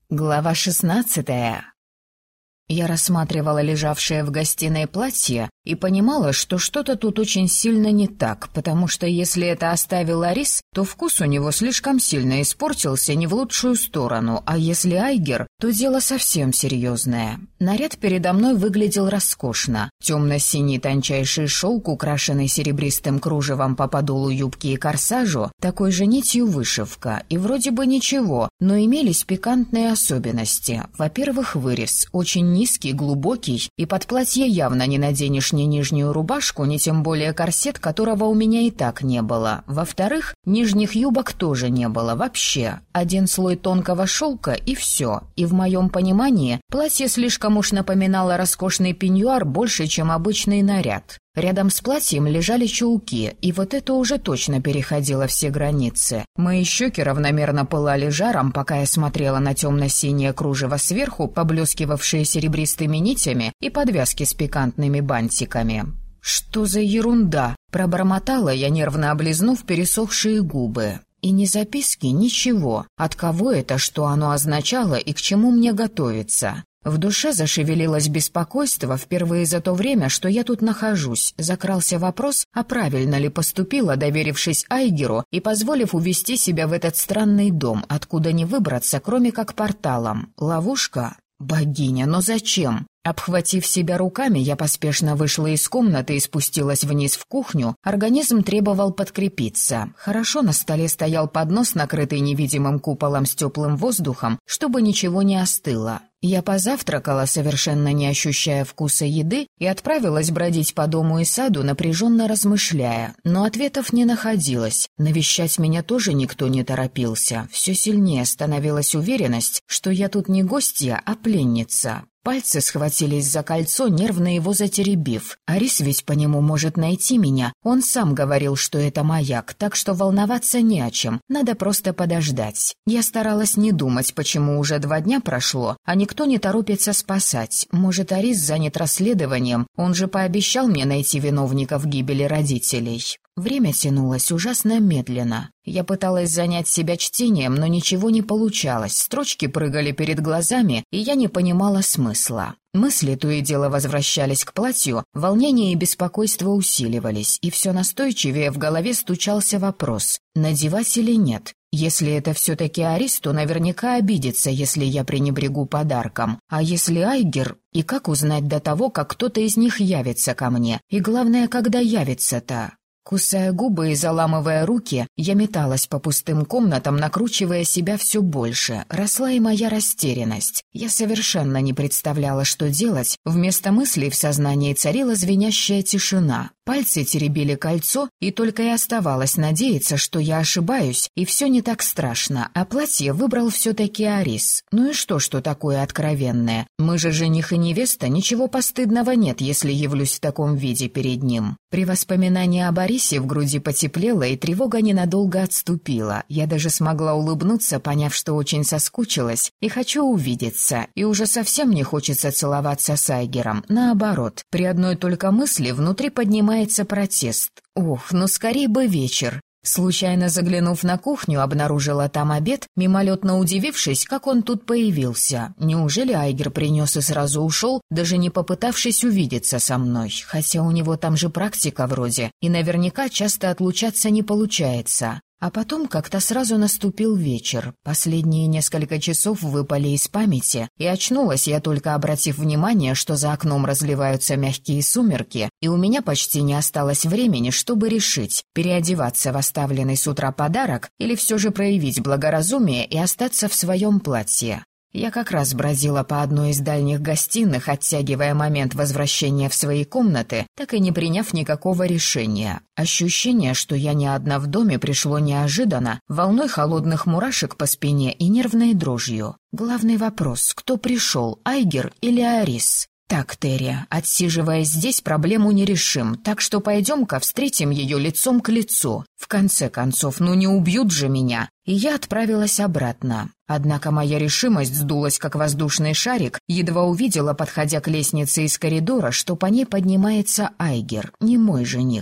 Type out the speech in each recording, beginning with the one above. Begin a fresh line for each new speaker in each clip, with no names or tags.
Глава 16. Я рассматривала лежавшее в гостиной платье и понимала, что что-то тут очень сильно не так, потому что если это оставил Арис, то вкус у него слишком сильно испортился не в лучшую сторону, а если Айгер, то дело совсем серьезное. Наряд передо мной выглядел роскошно. Темно-синий тончайший шелк, украшенный серебристым кружевом по подолу юбки и корсажу, такой же нитью вышивка, и вроде бы ничего, но имелись пикантные особенности. Во-первых, вырез, очень низкий, глубокий, и под платье явно не наденешь ни нижнюю рубашку, ни тем более корсет, которого у меня и так не было. Во-вторых, нижних юбок тоже не было вообще. Один слой тонкого шелка и все. И в моем понимании платье слишком уж напоминало роскошный пеньюар больше, чем обычный наряд. Рядом с платьем лежали чулки, и вот это уже точно переходило все границы. Мои щеки равномерно пылали жаром, пока я смотрела на темно-синее кружево сверху, поблескивавшие серебристыми нитями, и подвязки с пикантными бантиками. «Что за ерунда?» – пробормотала я, нервно облизнув пересохшие губы. И ни записки, ничего. От кого это, что оно означало и к чему мне готовиться? В душе зашевелилось беспокойство впервые за то время, что я тут нахожусь. Закрался вопрос, а правильно ли поступила, доверившись Айгеру и позволив увести себя в этот странный дом, откуда не выбраться, кроме как порталом. Ловушка? Богиня, но зачем? Обхватив себя руками, я поспешно вышла из комнаты и спустилась вниз в кухню. Организм требовал подкрепиться. Хорошо на столе стоял поднос, накрытый невидимым куполом с теплым воздухом, чтобы ничего не остыло. Я позавтракала, совершенно не ощущая вкуса еды, и отправилась бродить по дому и саду, напряженно размышляя. Но ответов не находилось. Навещать меня тоже никто не торопился. Все сильнее становилась уверенность, что я тут не гостья, а пленница. Пальцы схватились за кольцо, нервно его затеребив. Арис ведь по нему может найти меня. Он сам говорил, что это маяк, так что волноваться не о чем. Надо просто подождать. Я старалась не думать, почему уже 2 дня прошло, а никто не торопится спасать. Может, Арис занят расследованием? Он же пообещал мне найти виновников гибели родителей. Время тянулось ужасно медленно. Я пыталась занять себя чтением, но ничего не получалось. Строчки прыгали перед глазами, и я не понимала смысла. Мысли то и дело возвращались к платью, волнение и беспокойство усиливались, и все настойчивее в голове стучался вопрос: надевать или нет? Если это все-таки Арис, то наверняка обидится, если я пренебрегу подарком. А если Айгер? И как узнать до того, как кто-то из них явится ко мне? И главное, когда явится-то? Кусая губы и заламывая руки, я металась по пустым комнатам, накручивая себя все больше. Росла и моя растерянность. Я совершенно не представляла, что делать. Вместо мыслей в сознании царила звенящая тишина. Пальцы теребили кольцо, и только и оставалось надеяться, что я ошибаюсь, и все не так страшно, а платье выбрал все-таки Арис. Ну и что такое откровенное? Мы же жених и невеста, ничего постыдного нет, если явлюсь в таком виде перед ним. При воспоминании об Арисе в груди потеплело, и тревога ненадолго отступила. Я даже смогла улыбнуться, поняв, что очень соскучилась, и хочу увидеться, и уже совсем не хочется целоваться с Айгером. Наоборот, при одной только мысли внутри поднимается протест. Ох, ну скорей бы вечер. Случайно заглянув на кухню, обнаружила там обед, мимолетно удивившись, как он тут появился. Неужели Айгер принес и сразу ушел, даже не попытавшись увидеться со мной? Хотя у него там же практика вроде, и наверняка часто отлучаться не получается. А потом как-то сразу наступил вечер. Последние несколько часов выпали из памяти, и очнулась я только обратив внимание, что за окном разливаются мягкие сумерки, и у меня почти не осталось времени, чтобы решить, переодеваться в оставленный с утра подарок или все же проявить благоразумие и остаться в своем платье. Я как раз бродила по одной из дальних гостиных, оттягивая момент возвращения в свои комнаты, так и не приняв никакого решения. Ощущение, что я не одна в доме, пришло неожиданно, волной холодных мурашек по спине и нервной дрожью. Главный вопрос: кто пришел, Айгер или Арис? «Так, Терри, отсиживаясь здесь, проблему не решим, так что пойдем-ка встретим ее лицом к лицу. В конце концов, ну не убьют же меня!» И я отправилась обратно. Однако моя решимость сдулась, как воздушный шарик, едва увидела, подходя к лестнице из коридора, что по ней поднимается Айгер, не мой жених.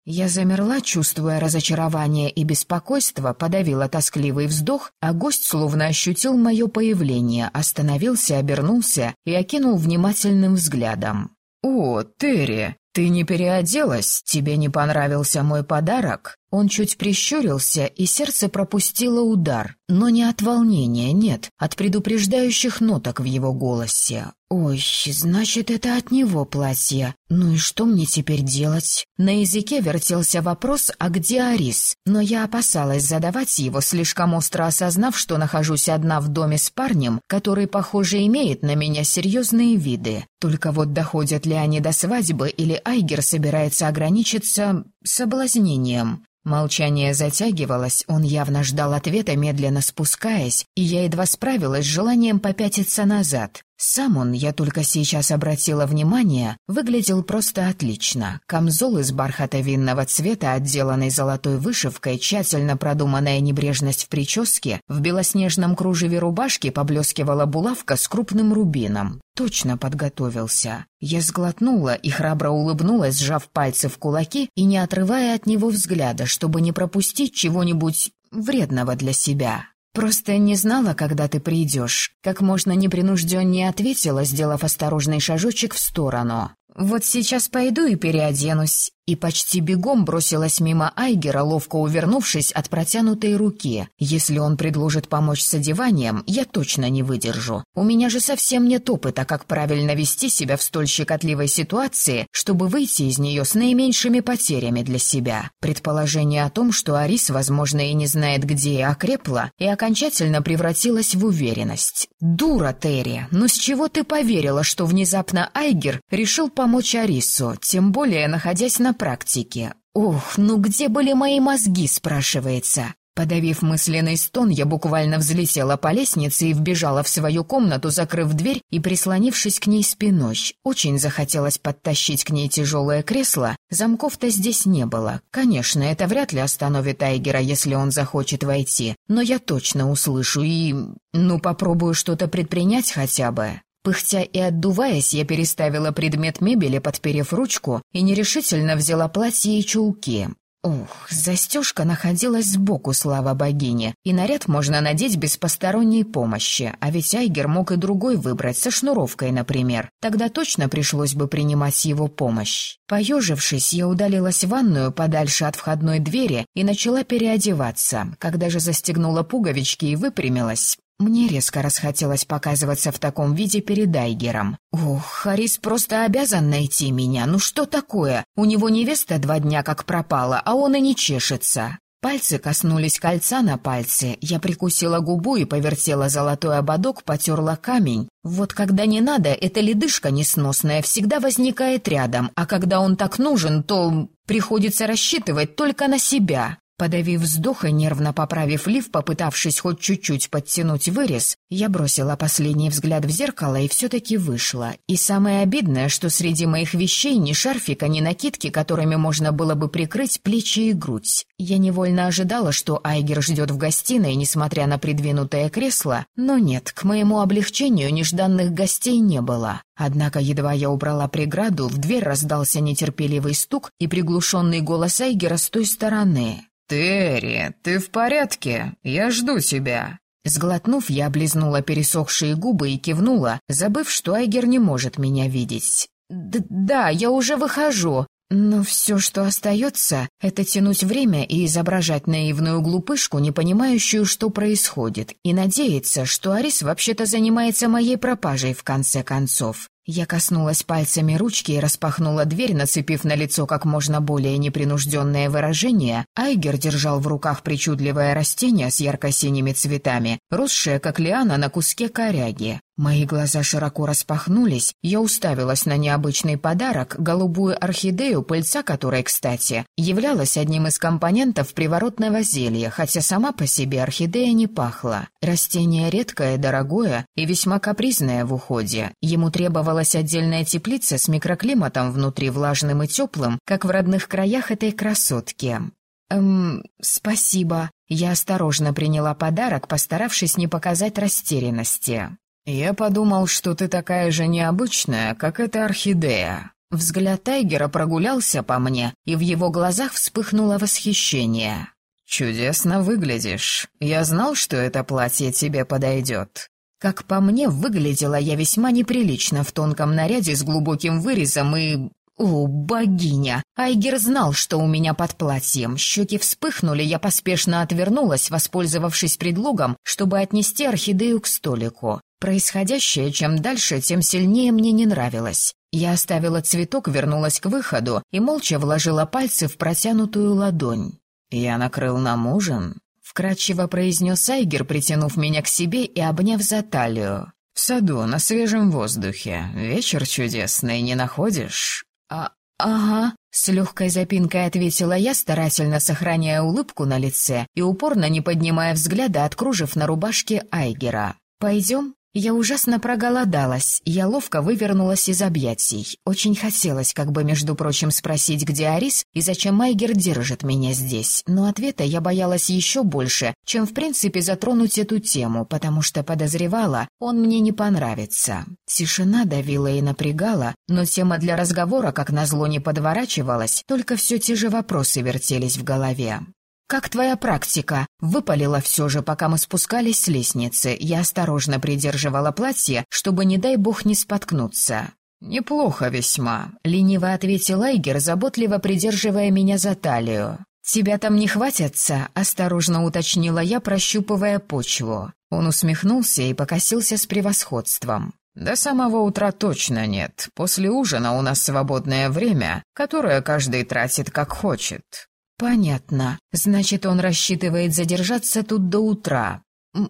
Я замерла, чувствуя разочарование и беспокойство, подавила тоскливый вздох, а гость словно ощутил мое появление, остановился, обернулся и окинул внимательным взглядом. «О, Терри, ты не переоделась? Тебе не понравился мой подарок?» Он чуть прищурился, и сердце пропустило удар, но не от волнения, нет, от предупреждающих ноток в его голосе. «Ой, значит, это от него платье. Ну и что мне теперь делать?» На языке вертелся вопрос, а где Арис? Но я опасалась задавать его, слишком остро осознав, что нахожусь одна в доме с парнем, который, похоже, имеет на меня серьезные виды. Только вот доходят ли они до свадьбы, или Айгер собирается ограничиться соблазнением? Молчание затягивалось, он явно ждал ответа, медленно спускаясь, и я едва справилась с желанием попятиться назад. Сам он, я только сейчас обратила внимание, выглядел просто отлично. Камзол из бархата винного цвета, отделанный золотой вышивкой, тщательно продуманная небрежность в прическе, в белоснежном кружеве рубашки поблескивала булавка с крупным рубином. Точно подготовился. Я сглотнула и храбро улыбнулась, сжав пальцы в кулаки и не отрывая от него взгляда, чтобы не пропустить чего-нибудь вредного для себя. «Просто не знала, когда ты придешь», — как можно непринужденнее ответила, сделав осторожный шажочек в сторону. «Вот сейчас пойду и переоденусь». И почти бегом бросилась мимо Айгера, ловко увернувшись от протянутой руки. Если он предложит помочь с одеванием, я точно не выдержу. У меня же совсем нет опыта, как правильно вести себя в столь щекотливой ситуации, чтобы выйти из нее с наименьшими потерями для себя. Предположение о том, что Арис, возможно, и не знает, где я окрепла, и окончательно превратилась в уверенность. «Дура, Терри, но с чего ты поверила, что внезапно Айгер решил помочь Арису, тем более находясь на практике? Ох, ну где были мои мозги, спрашивается?» Подавив мысленный стон, я буквально взлетела по лестнице и вбежала в свою комнату, закрыв дверь и прислонившись к ней спиной. Очень захотелось подтащить к ней тяжелое кресло, замков-то здесь не было. Конечно, это вряд ли остановит Айгера, если он захочет войти, но я точно услышу и... попробую что-то предпринять хотя бы. Пыхтя и отдуваясь, я переставила предмет мебели, подперев ручку, и нерешительно взяла платье и чулки. Ох, застежка находилась сбоку, слава богине, и наряд можно надеть без посторонней помощи, а ведь Айгер мог и другой выбрать, со шнуровкой, например. Тогда точно пришлось бы принимать его помощь. Поежившись, я удалилась в ванную подальше от входной двери и начала переодеваться. Когда же застегнула пуговички и выпрямилась, мне резко расхотелось показываться в таком виде перед Айгером. Ох, Харис просто обязан найти меня, ну что такое? У него невеста 2 дня как пропала, а он и не чешется. Пальцы коснулись кольца на пальце, я прикусила губу и повертела золотой ободок, потерла камень. Вот когда не надо, эта ледышка несносная всегда возникает рядом, а когда он так нужен, то приходится рассчитывать только на себя. Подавив вздох и нервно поправив лиф, попытавшись хоть чуть-чуть подтянуть вырез, я бросила последний взгляд в зеркало и все-таки вышла. И самое обидное, что среди моих вещей ни шарфика, ни накидки, которыми можно было бы прикрыть плечи и грудь. Я невольно ожидала, что Айгер ждет в гостиной, несмотря на придвинутое кресло, но нет, к моему облегчению нежданных гостей не было. Однако едва я убрала преграду, в дверь раздался нетерпеливый стук и приглушенный голос Айгера с той стороны. «Терри, ты в порядке? Я жду тебя». Сглотнув, я облизнула пересохшие губы и кивнула, забыв, что Айгер не может меня видеть. «Да, я уже выхожу». Но все, что остается, это тянуть время и изображать наивную глупышку, не понимающую, что происходит, и надеяться, что Арис вообще-то занимается моей пропажей в конце концов. Я коснулась пальцами ручки и распахнула дверь, нацепив на лицо как можно более непринужденное выражение. Айгер держал в руках причудливое растение с ярко-синими цветами, росшее как лиана на куске коряги. Мои глаза широко распахнулись, я уставилась на необычный подарок, голубую орхидею, пыльца которой, кстати, являлась одним из компонентов приворотного зелья, хотя сама по себе орхидея не пахла. Растение редкое, дорогое и весьма капризное в уходе. Ему требовалась отдельная теплица с микроклиматом внутри, влажным и теплым, как в родных краях этой красотки. Спасибо. Я осторожно приняла подарок, постаравшись не показать растерянности. «Я подумал, что ты такая же необычная, как эта орхидея». Взгляд Айгера прогулялся по мне, и в его глазах вспыхнуло восхищение. «Чудесно выглядишь. Я знал, что это платье тебе подойдет». Как по мне, выглядела я весьма неприлично в тонком наряде с глубоким вырезом и... О, богиня! Айгер знал, что у меня под платьем. Щеки вспыхнули, я поспешно отвернулась, воспользовавшись предлогом, чтобы отнести орхидею к столику. Происходящее чем дальше, тем сильнее мне не нравилось. Я оставила цветок, вернулась к выходу и молча вложила пальцы в протянутую ладонь. «Я накрыл нам ужин», — вкратчиво произнес Айгер, притянув меня к себе и обняв за талию. «В саду, на свежем воздухе. Вечер чудесный, не находишь?» «Ага», — с легкой запинкой ответила я, старательно сохраняя улыбку на лице и упорно не поднимая взгляда от кружев на рубашке Айгера. «Пойдем?» Я ужасно проголодалась, я ловко вывернулась из объятий. Очень хотелось, как бы, между прочим, спросить, где Арис и зачем Айгер держит меня здесь, но ответа я боялась еще больше, чем, в принципе, затронуть эту тему, потому что подозревала, он мне не понравится. Тишина давила и напрягала, но тема для разговора, как назло, не подворачивалась, только все те же вопросы вертелись в голове. «Как твоя практика?» Выпалила все же, пока мы спускались с лестницы. Я осторожно придерживала платье, чтобы, не дай бог, не споткнуться. «Неплохо весьма», — лениво ответил Айгер, заботливо придерживая меня за талию. «Тебя там не хватятся?» — осторожно уточнила я, прощупывая почву. Он усмехнулся и покосился с превосходством. «До самого утра точно нет. После ужина у нас свободное время, которое каждый тратит как хочет». «Понятно. Значит, он рассчитывает задержаться тут до утра».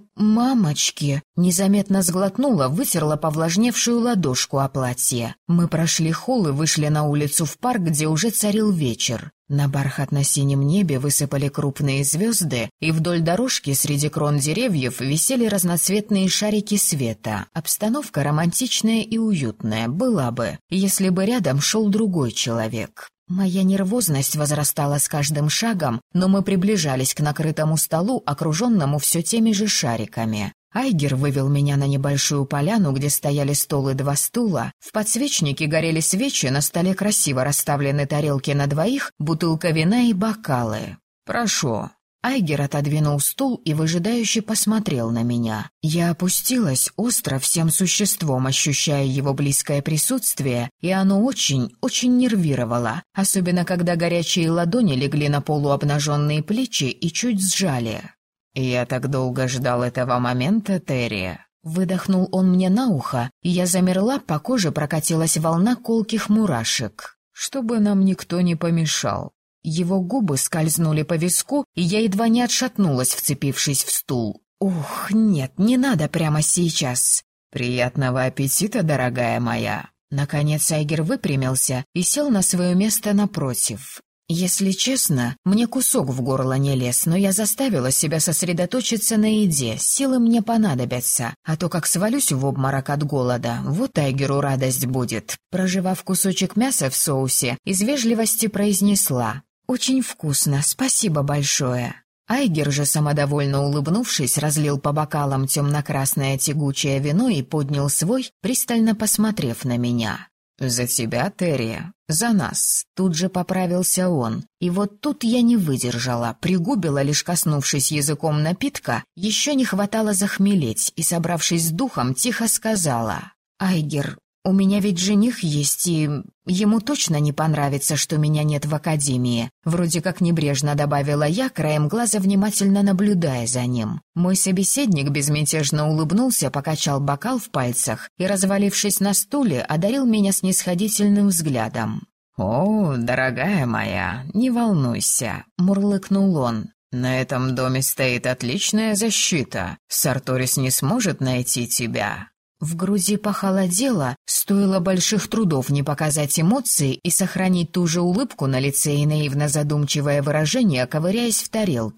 «Мамочки!» — незаметно сглотнула, вытерла повлажневшую ладошку о платье. Мы прошли холл и вышли на улицу в парк, где уже царил вечер. На бархатно-синем небе высыпали крупные звезды, и вдоль дорожки среди крон деревьев висели разноцветные шарики света. Обстановка романтичная и уютная была бы, если бы рядом шел другой человек. Моя нервозность возрастала с каждым шагом, но мы приближались к накрытому столу, окруженному все теми же шариками. Айгер вывел меня на небольшую поляну, где стояли стол и 2 стула. В подсвечнике горели свечи, на столе красиво расставлены тарелки на 2, бутылка вина и бокалы. «Прошу». Айгер отодвинул стул и выжидающе посмотрел на меня. Я опустилась остро всем существом, ощущая его близкое присутствие, и оно очень, очень нервировало, особенно когда горячие ладони легли на полуобнаженные плечи и чуть сжали. «Я так долго ждал этого момента, Терри». Выдохнул он мне на ухо, и я замерла, по коже прокатилась волна колких мурашек. «Чтобы нам никто не помешал». Его губы скользнули по виску, и я едва не отшатнулась, вцепившись в стул. «Ух, нет, не надо прямо сейчас». «Приятного аппетита, дорогая моя». Наконец Айгер выпрямился и сел на свое место напротив. Если честно, мне кусок в горло не лез, но я заставила себя сосредоточиться на еде, силы мне понадобятся, а то как свалюсь в обморок от голода, вот Айгеру радость будет. Прожевав кусочек мяса в соусе, из вежливости произнесла: «Очень вкусно, спасибо большое». Айгер же, самодовольно улыбнувшись, разлил по бокалам темно-красное тягучее вино и поднял свой, пристально посмотрев на меня. «За тебя, Терри, за нас», — тут же поправился он. И вот тут я не выдержала, пригубила, лишь коснувшись языком напитка, еще не хватало захмелеть, и, собравшись с духом, тихо сказала: «Айгер, у меня ведь жених есть, и ему точно не понравится, что меня нет в академии». Вроде как небрежно добавила я, краем глаза внимательно наблюдая за ним. Мой собеседник безмятежно улыбнулся, покачал бокал в пальцах и, развалившись на стуле, одарил меня снисходительным взглядом. «О, дорогая моя, не волнуйся», — мурлыкнул он. «На этом доме стоит отличная защита. Сарторис не сможет найти тебя». В груди похолодело, стоило больших трудов не показать эмоции и сохранить ту же улыбку на лице и наивно задумчивое выражение, ковыряясь в тарелке.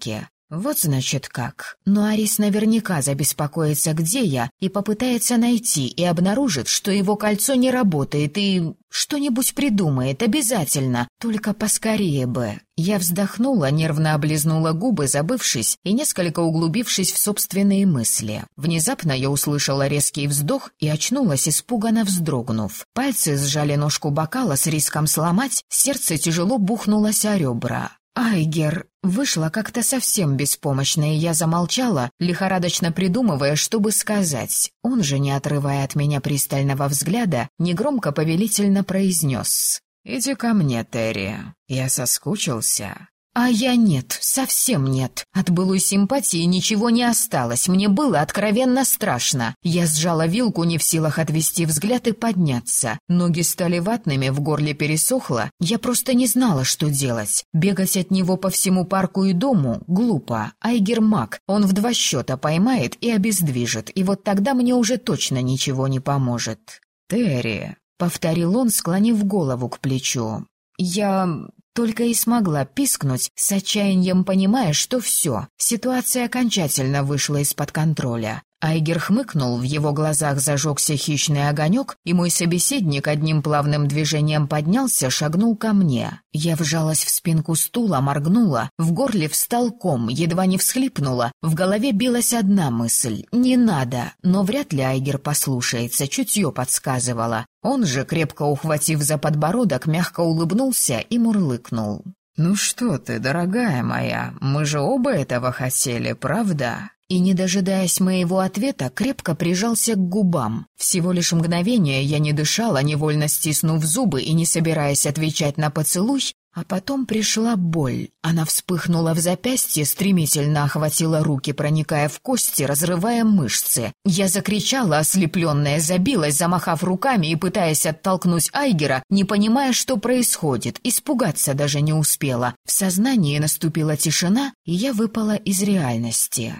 Вот значит как. Но Арис наверняка забеспокоится, где я, и попытается найти, и обнаружит, что его кольцо не работает, и что-нибудь придумает обязательно, только поскорее бы. Я вздохнула, нервно облизнула губы, забывшись и несколько углубившись в собственные мысли. Внезапно я услышала резкий вздох и очнулась, испуганно вздрогнув. Пальцы сжали ножку бокала с риском сломать, сердце тяжело бухнулось о ребра. «Айгер!» Вышла как-то совсем беспомощно, и я замолчала, лихорадочно придумывая, что бы сказать. Он же, не отрывая от меня пристального взгляда, негромко повелительно произнес: «Иди ко мне, Терри. Я соскучился». А я нет, совсем нет. От былой симпатии ничего не осталось, мне было откровенно страшно. Я сжала вилку, не в силах отвести взгляд и подняться. Ноги стали ватными, в горле пересохло, я просто не знала, что делать. Бегать от него по всему парку и дому глупо. Айгер маг, он в 2 счета поймает и обездвижит, и вот тогда мне уже точно ничего не поможет. «Терри», — повторил он, склонив голову к плечу. «Я...» Только и смогла пискнуть, с отчаянием понимая, что все, ситуация окончательно вышла из-под контроля. Айгер хмыкнул, в его глазах зажегся хищный огонек, и мой собеседник одним плавным движением поднялся, шагнул ко мне. Я вжалась в спинку стула, моргнула, в горле встал ком, едва не всхлипнула, в голове билась одна мысль — не надо, но вряд ли Айгер послушается, чутье подсказывало. Он же, крепко ухватив за подбородок, мягко улыбнулся и мурлыкнул. «Ну что ты, дорогая моя, мы же оба этого хотели, правда?» И, не дожидаясь моего ответа, крепко прижался к губам. Всего лишь мгновение я не дышала, невольно стиснув зубы и не собираясь отвечать на поцелуй, а потом пришла боль. Она вспыхнула в запястье, стремительно охватила руки, проникая в кости, разрывая мышцы. Я закричала, ослепленная, забилась, замахав руками и пытаясь оттолкнуть Айгера, не понимая, что происходит, испугаться даже не успела. В сознании наступила тишина, и я выпала из реальности.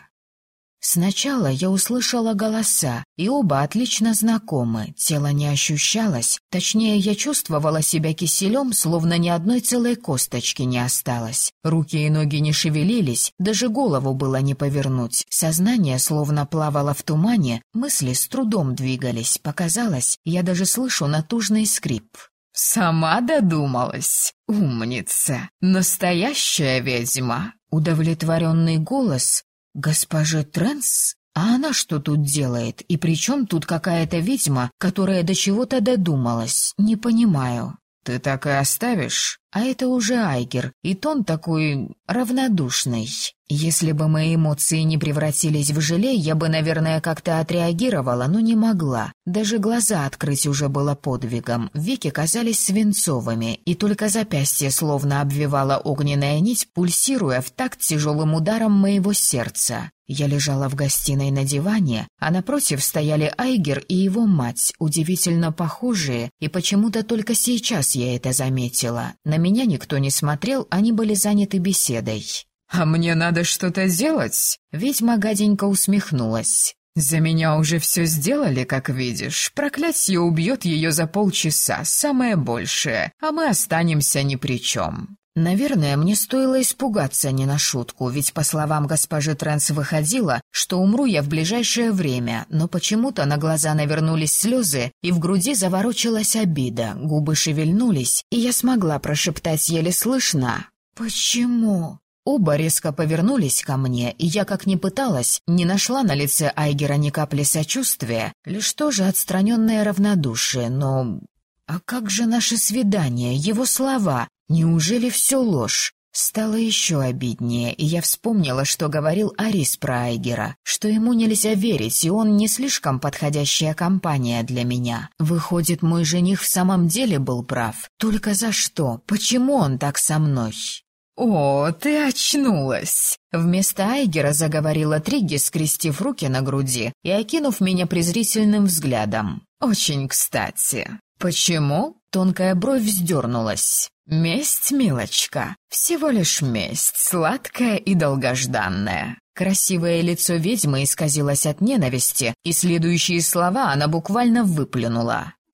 Сначала я услышала голоса, и оба отлично знакомы, тело не ощущалось, точнее, я чувствовала себя киселем, словно ни одной целой косточки не осталось. Руки и ноги не шевелились, даже голову было не повернуть, сознание словно плавало в тумане, мысли с трудом двигались, показалось, я даже слышу натужный скрип. «Сама додумалась? Умница! Настоящая ведьма!» Удовлетворенный голос... «Госпожа Трэнс? А она что тут делает? И при чем тут какая-то ведьма, которая до чего-то додумалась? Не понимаю». «Ты так и оставишь?» А это уже Айгер, и тон такой равнодушный. Если бы мои эмоции не превратились в желе, я бы, наверное, как-то отреагировала, но не могла. Даже глаза открыть уже было подвигом, веки казались свинцовыми, и только запястье словно обвивала огненная нить, пульсируя в такт тяжелым ударом моего сердца. Я лежала в гостиной на диване, а напротив стояли Айгер и его мать, удивительно похожие, и почему-то только сейчас я это заметила. На меня никто не смотрел, они были заняты беседой. «А мне надо что-то делать?» Ведьма гаденько усмехнулась. «За меня уже все сделали, как видишь. Проклятье убьет ее за полчаса, самое большее, а мы останемся ни при чем». Наверное, мне стоило испугаться не на шутку, ведь, по словам госпожи Трэнс, выходило, что умру я в ближайшее время, но почему-то на глаза навернулись слезы, и в груди заворочилась обида, губы шевельнулись, и я смогла прошептать еле слышно: «Почему?». Оба резко повернулись ко мне, и я, как ни пыталась, не нашла на лице Айгера ни капли сочувствия, лишь тоже отстраненное равнодушие, но... А как же наше свидание, его слова? Неужели все ложь? Стало еще обиднее, и я вспомнила, что говорил Арис про Айгера, что ему нельзя верить, и он не слишком подходящая компания для меня. Выходит, мой жених в самом деле был прав. Только за что? Почему он так со мной? «О, ты очнулась!» Вместо Айгера заговорила Тригги, скрестив руки на груди и окинув меня презрительным взглядом. «Очень кстати». «Почему?» Тонкая бровь вздернулась. «Месть, милочка, всего лишь месть, сладкая и долгожданная». Красивое лицо ведьмы исказилось от ненависти, и следующие слова она буквально выплюнула.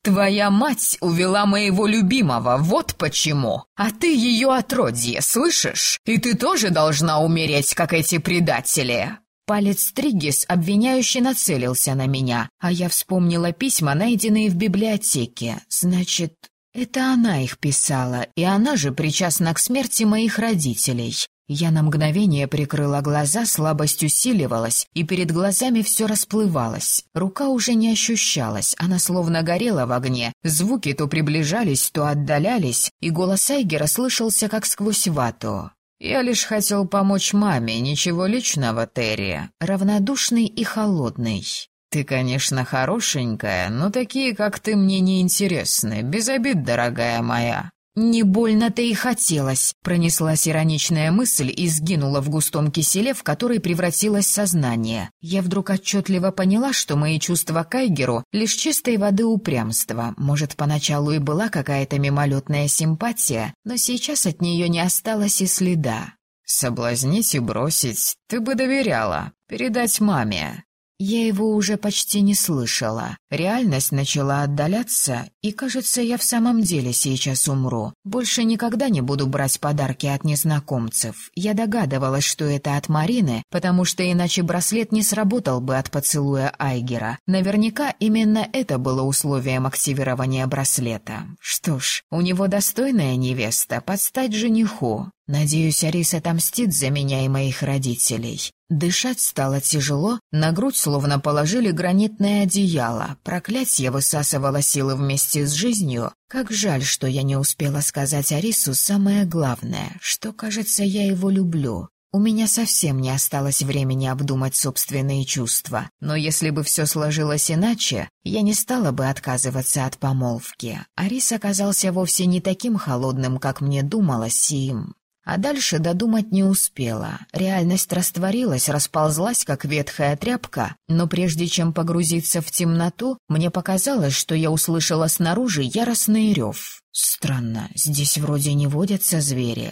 Твоя мать увела моего любимого, вот почему. А ты ее отродье, слышишь? И ты тоже должна умереть, как эти предатели». Палец Триггис обвиняюще нацелился на меня, а я вспомнила письма, найденные в библиотеке. Значит, это она их писала, и она же причастна к смерти моих родителей. Я на мгновение прикрыла глаза, слабость усиливалась, и перед глазами все расплывалось. Рука уже не ощущалась, она словно горела в огне. Звуки то приближались, то отдалялись, и голос Айгера слышался как сквозь вату. «Я лишь хотел помочь маме, ничего личного, Терри. Равнодушный и холодный. Ты, конечно, хорошенькая, но такие, как ты, мне не интересны. Без обид, дорогая моя». «Не больно-то и хотелось», — пронеслась ироничная мысль и сгинула в густом киселе, в который превратилось сознание. Я вдруг отчетливо поняла, что мои чувства к Айгеру — лишь чистой воды упрямства. Может, поначалу и была какая-то мимолетная симпатия, но сейчас от нее не осталось и следа. «Соблазнить и бросить ты бы доверяла. Передать маме». Я его уже почти не слышала. Реальность начала отдаляться, и, кажется, я в самом деле сейчас умру. Больше никогда не буду брать подарки от незнакомцев. Я догадывалась, что это от Марины, потому что иначе браслет не сработал бы от поцелуя Айгера. Наверняка именно это было условием активирования браслета. Что ж, у него достойная невеста, подстать жениху. Надеюсь, Арис отомстит за меня и моих родителей. Дышать стало тяжело, на грудь словно положили гранитное одеяло. Проклятье высасывало силы вместе с жизнью. Как жаль, что я не успела сказать Арису самое главное, что, кажется, я его люблю. У меня совсем не осталось времени обдумать собственные чувства, но если бы все сложилось иначе, я не стала бы отказываться от помолвки. Арис оказался вовсе не таким холодным, как мне думалось, А дальше додумать не успела. Реальность растворилась, расползлась, как ветхая тряпка, но прежде чем погрузиться в темноту, мне показалось, что я услышала снаружи яростный рев. Странно, здесь вроде не водятся звери.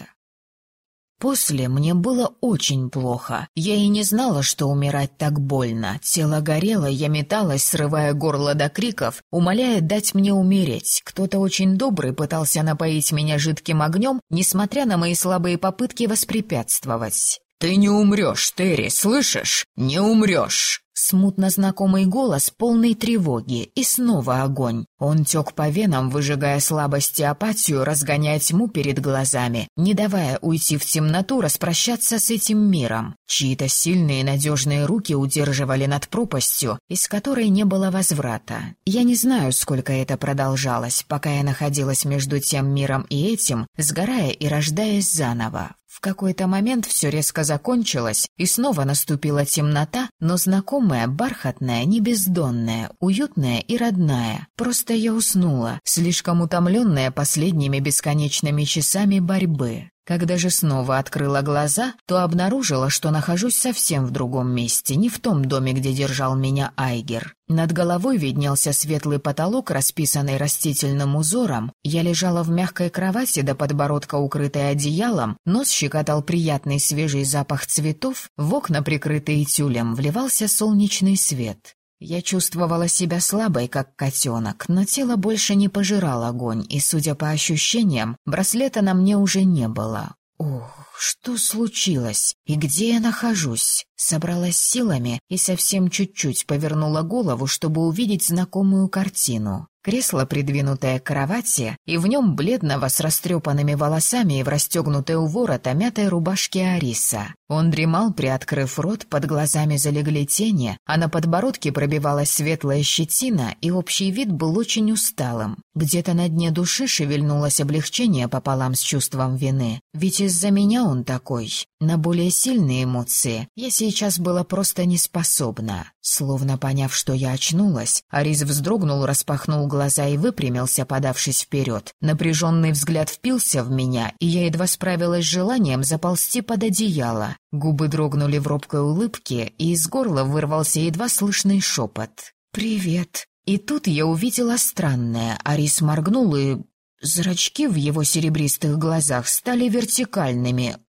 После мне было очень плохо. Я и не знала, что умирать так больно. Тело горело, я металась, срывая горло до криков, умоляя дать мне умереть. Кто-то очень добрый пытался напоить меня жидким огнем, несмотря на мои слабые попытки воспрепятствовать. «Ты не умрешь, Терри, слышишь? Не умрешь!» Смутно знакомый голос, полный тревоги, и снова огонь. Он тек по венам, выжигая слабость и апатию, разгоняя тьму перед глазами, не давая уйти в темноту, распрощаться с этим миром. Чьи-то сильные надежные руки удерживали над пропастью, из которой не было возврата. Я не знаю, сколько это продолжалось, пока я находилась между тем миром и этим, сгорая и рождаясь заново. В какой-то момент все резко закончилось, и снова наступила темнота, но знакомая, бархатная, не бездонная, уютная и родная. Просто я уснула, слишком утомленная последними бесконечными часами борьбы. Когда же снова открыла глаза, то обнаружила, что нахожусь совсем в другом месте, не в том доме, где держал меня Айгер. Над головой виднелся светлый потолок, расписанный растительным узором. Я лежала в мягкой кровати до подбородка, укрытой одеялом, нос щекотал приятный свежий запах цветов, в окна, прикрытые тюлем, вливался солнечный свет. Я чувствовала себя слабой, как котенок, но тело больше не пожирал огонь, и, судя по ощущениям, браслета на мне уже не было. Ох, что случилось? И где я нахожусь? Собралась силами и совсем чуть-чуть повернула голову, чтобы увидеть знакомую картину. Кресло, придвинутое к кровати, и в нем бледного с растрепанными волосами и в расстегнутой у ворота мятой рубашке Ариса. Он дремал, приоткрыв рот, под глазами залегли тени, а на подбородке пробивалась светлая щетина, и общий вид был очень усталым. Где-то на дне души шевельнулось облегчение пополам с чувством вины. Ведь из-за меня он такой. На более сильные эмоции я сейчас была просто не способна. Словно поняв, что я очнулась, Арис вздрогнул, распахнул глаза и выпрямился, подавшись вперед. Напряженный взгляд впился в меня, и я едва справилась с желанием заползти под одеяло. Губы дрогнули в робкой улыбке, и из горла вырвался едва слышный шепот. «Привет». И тут я увидела странное. Арис моргнул, и зрачки в его серебристых глазах стали вертикальными.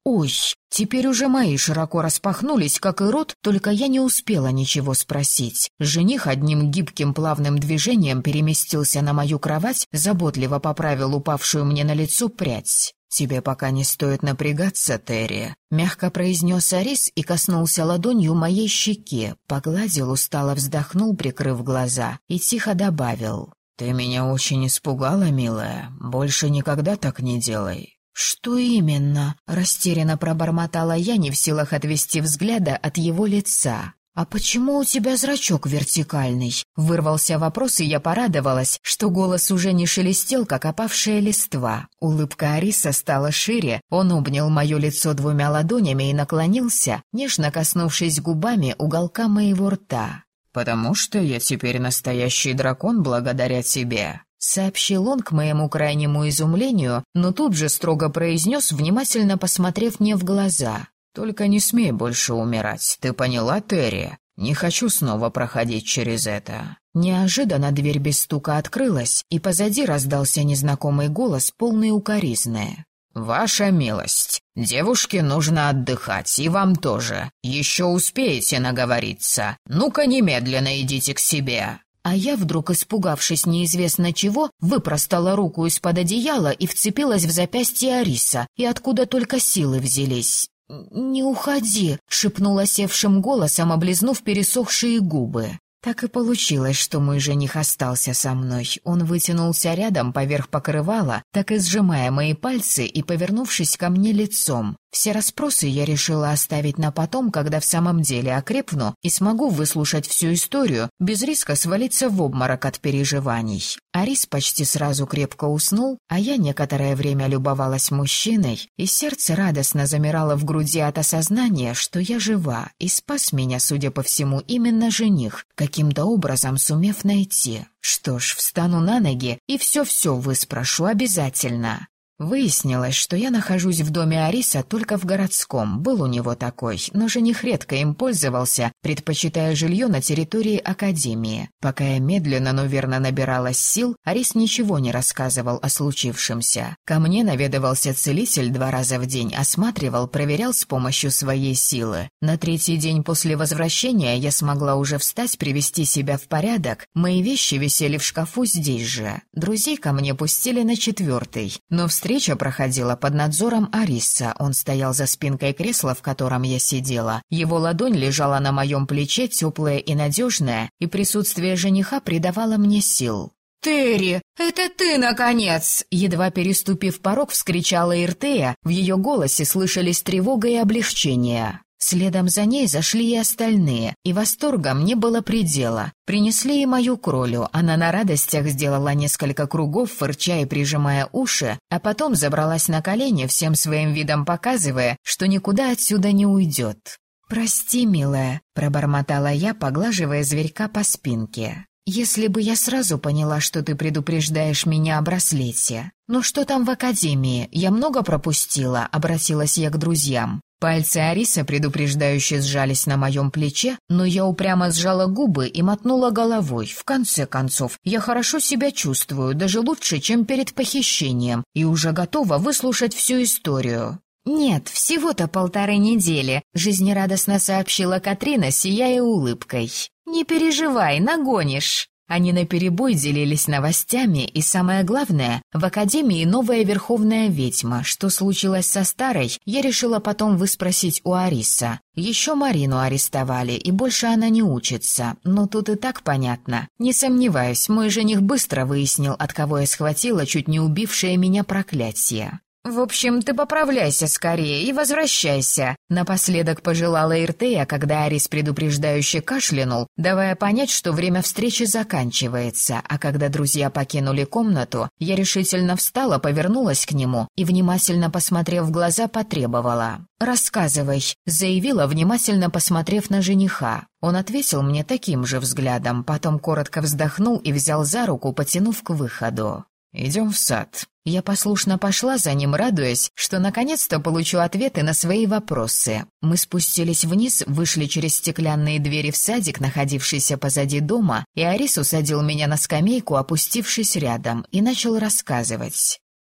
Ой, теперь уже мои широко распахнулись, как и рот, только я не успела ничего спросить. Жених одним гибким плавным движением переместился на мою кровать, заботливо поправил упавшую мне на лицо прядь. «Тебе пока не стоит напрягаться, Терри», — мягко произнес Арис и коснулся ладонью моей щеки, погладил, устало вздохнул, прикрыв глаза, и тихо добавил: «Ты меня очень испугала, милая, больше никогда так не делай». «Что именно?» — растерянно пробормотала я, не в силах отвести взгляда от его лица. «А почему у тебя зрачок вертикальный?» — вырвался вопрос, и я порадовалась, что голос уже не шелестел, как опавшая листва. Улыбка Ариса стала шире, он обнял мое лицо двумя ладонями и наклонился, нежно коснувшись губами уголка моего рта. «Потому что я теперь настоящий дракон благодаря тебе», — сообщил он к моему крайнему изумлению, но тут же строго произнес, внимательно посмотрев мне в глаза: «Только не смей больше умирать, ты поняла, Терри? Не хочу снова проходить через это». Неожиданно дверь без стука открылась, и позади раздался незнакомый голос, полный укоризны. «Ваша милость, девушке нужно отдыхать, и вам тоже. Еще успеете наговориться. Ну-ка немедленно идите к себе». А я, вдруг испугавшись неизвестно чего, выпростала руку из-под одеяла и вцепилась в запястье Ариса, и откуда только силы взялись. «Не уходи», — шепнула севшим голосом, облизнув пересохшие губы. Так и получилось, что мой жених остался со мной. Он вытянулся рядом поверх покрывала, так и сжимая мои пальцы и повернувшись ко мне лицом. Все расспросы я решила оставить на потом, когда в самом деле окрепну и смогу выслушать всю историю без риска свалиться в обморок от переживаний. Арис почти сразу крепко уснул, а я некоторое время любовалась мужчиной, и сердце радостно замирало в груди от осознания, что я жива, и спас меня, судя по всему, именно жених, каким-то образом сумев найти. Что ж, встану на ноги и все-все выспрошу обязательно. Выяснилось, что я нахожусь в доме Ариса только в городском, был у него такой, но жених редко им пользовался, предпочитая жилье на территории академии. Пока я медленно, но верно набиралась сил, Арис ничего не рассказывал о случившемся. Ко мне наведывался целитель 2 раза в день, осматривал, проверял с помощью своей силы. На 3-й день после возвращения я смогла уже встать, привести себя в порядок, мои вещи висели в шкафу здесь же. Друзей ко мне пустили на 4-й, но встреча проходила под надзором Ариса. Он стоял за спинкой кресла, в котором я сидела. Его ладонь лежала на моем плече, теплая и надежная, и присутствие жениха придавало мне сил. «Терри, это ты, наконец!» Едва переступив порог, вскричала Иртея. В ее голосе слышались тревога и облегчение. Следом за ней зашли и остальные, и восторгом не было предела. Принесли и мою кролю, она на радостях сделала несколько кругов, фырча и прижимая уши, а потом забралась на колени, всем своим видом показывая, что никуда отсюда не уйдет. «Прости, милая», — пробормотала я, поглаживая зверька по спинке. «Если бы я сразу поняла, что ты предупреждаешь меня о браслете. Ну что там в академии? Я много пропустила», — обратилась я к друзьям. Пальцы Ариса предупреждающе сжались на моем плече, но я упрямо сжала губы и мотнула головой. В конце концов, я хорошо себя чувствую, даже лучше, чем перед похищением, и уже готова выслушать всю историю. «Нет, всего-то 1,5 недели», — жизнерадостно сообщила Катрина, сияя улыбкой. «Не переживай, нагонишь». Они наперебой делились новостями, и самое главное, в академии новая верховная ведьма. Что случилось со старой, я решила потом выспросить у Ариса. Еще Марину арестовали, и больше она не учится. Но тут и так понятно. Не сомневаюсь, мой жених быстро выяснил, от кого я схватила чуть не убившее меня проклятие. «В общем, ты поправляйся скорее и возвращайся», — напоследок пожелала Иртея, когда Арис предупреждающе кашлянул, давая понять, что время встречи заканчивается, а когда друзья покинули комнату, я решительно встала, повернулась к нему и, внимательно посмотрев в глаза, потребовала. «Рассказывай», — заявила, внимательно посмотрев на жениха. Он ответил мне таким же взглядом, потом коротко вздохнул и взял за руку, потянув к выходу. «Идем в сад». Я послушно пошла за ним, радуясь, что наконец-то получу ответы на свои вопросы. Мы спустились вниз, вышли через стеклянные двери в садик, находившийся позади дома, и Арис усадил меня на скамейку, опустившись рядом, и начал рассказывать.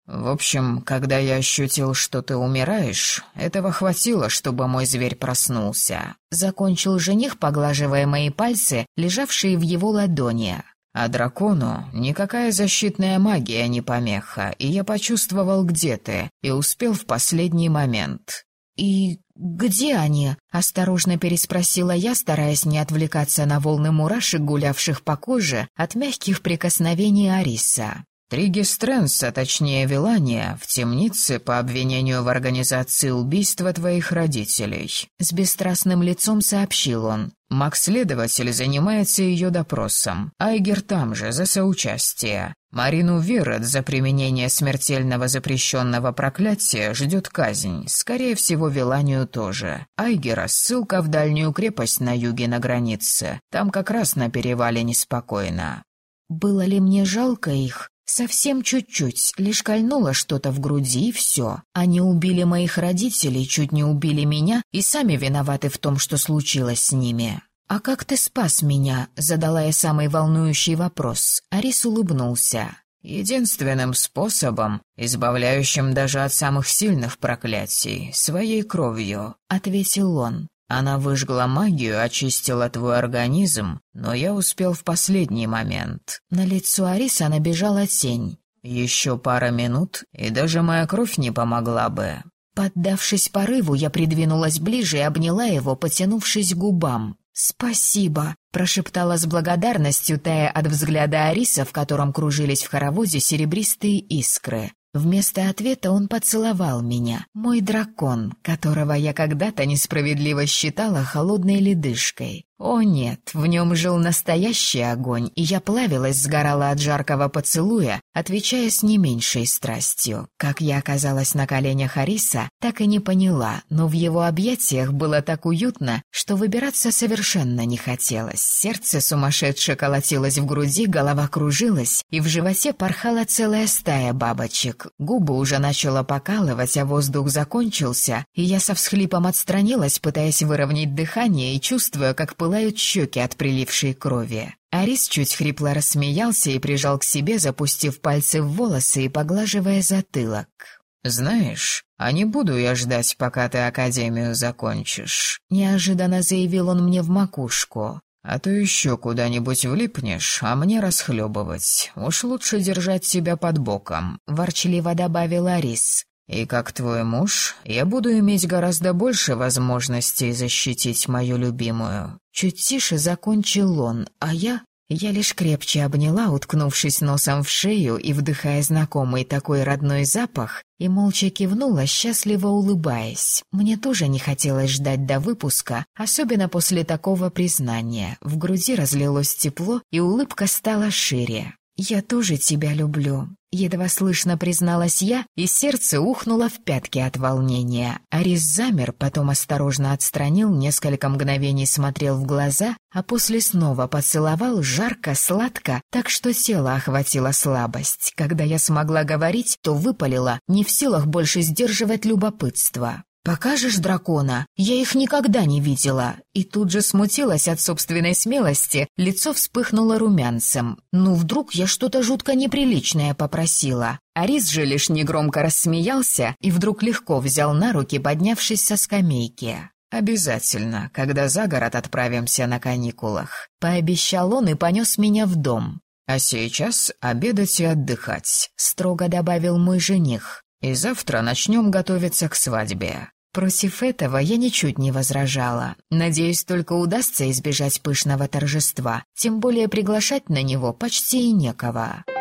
В общем, когда я ощутил, что ты умираешь, этого хватило, чтобы мой зверь проснулся. Закончил жених, поглаживая мои пальцы, лежавшие в его ладони. А дракону никакая защитная магия не помеха, и я почувствовал, где ты, и успел в последний момент. «И где они?» — осторожно переспросила я, стараясь не отвлекаться на волны мурашек, гулявших по коже от мягких прикосновений Ариса. «Тригестренс, а точнее Вилания, в темнице по обвинению в организации убийства твоих родителей», — с бесстрастным лицом сообщил он. «Маг-следователь занимается ее допросом. Айгер там же, за соучастие. Марину Вирот за применение смертельного запрещенного проклятия ждет казнь. Скорее всего, Виланию тоже. Айгера — ссылка в дальнюю крепость на юге на границе. Там как раз на перевале неспокойно». Было ли мне жалко их? Совсем чуть-чуть, лишь кольнуло что-то в груди, и все. Они убили моих родителей, чуть не убили меня, и сами виноваты в том, что случилось с ними. «А как ты спас меня?» — задала я самый волнующий вопрос. Арис улыбнулся. «Единственным способом, избавляющим даже от самых сильных проклятий, своей кровью», — ответил он. «Она выжгла магию, очистила твой организм, но я успел в последний момент». На лицо Ариса набежала тень. «Еще пара минут, и даже моя кровь не помогла бы». Поддавшись порыву, я придвинулась ближе и обняла его, потянувшись к губам. «Спасибо», — прошептала с благодарностью, тая от взгляда Ариса, в котором кружились в хороводе серебристые искры. Вместо ответа он поцеловал меня, мой дракон, которого я когда-то несправедливо считала холодной ледышкой. О нет, в нем жил настоящий огонь, и я плавилась, сгорала от жаркого поцелуя, отвечая с не меньшей страстью. Как я оказалась на коленях Ариса, так и не поняла, но в его объятиях было так уютно, что выбираться совершенно не хотелось. Сердце сумасшедше колотилось в груди, голова кружилась, и в животе порхала целая стая бабочек. Губы уже начало покалывать, а воздух закончился, и я со всхлипом отстранилась, пытаясь выровнять дыхание и чувствуя, как пылают щеки от прилившей крови. Арис чуть хрипло рассмеялся и прижал к себе, запустив пальцы в волосы и поглаживая затылок. «Знаешь, а не буду я ждать, пока ты академию закончишь», — неожиданно заявил он мне в макушку. «А то еще куда-нибудь влипнешь, а мне расхлебывать. Уж лучше держать себя под боком», — ворчливо добавил Арис. «И как твой муж, я буду иметь гораздо больше возможностей защитить мою любимую». Чуть тише закончил он, а я лишь крепче обняла, уткнувшись носом в шею и вдыхая знакомый такой родной запах, и молча кивнула, счастливо улыбаясь. Мне тоже не хотелось ждать до выпуска, особенно после такого признания. В груди разлилось тепло, и улыбка стала шире. «Я тоже тебя люблю», — едва слышно призналась я, и сердце ухнуло в пятки от волнения. Арис замер, потом осторожно отстранил, несколько мгновений смотрел в глаза, а после снова поцеловал жарко, сладко, так что тело охватило слабость. Когда я смогла говорить, то выпалила, не в силах больше сдерживать любопытство. «Покажешь дракона? Я их никогда не видела». И тут же смутилась от собственной смелости, лицо вспыхнуло румянцем. Ну, вдруг я что-то жутко неприличное попросила. Арис же лишь негромко рассмеялся и вдруг легко взял на руки, поднявшись со скамейки. «Обязательно, когда за город отправимся на каникулах», — пообещал он и понес меня в дом. «А сейчас обедать и отдыхать», — строго добавил мой жених. «И завтра начнем готовиться к свадьбе». Против этого я ничуть не возражала. Надеюсь, только удастся избежать пышного торжества, тем более приглашать на него почти и некого.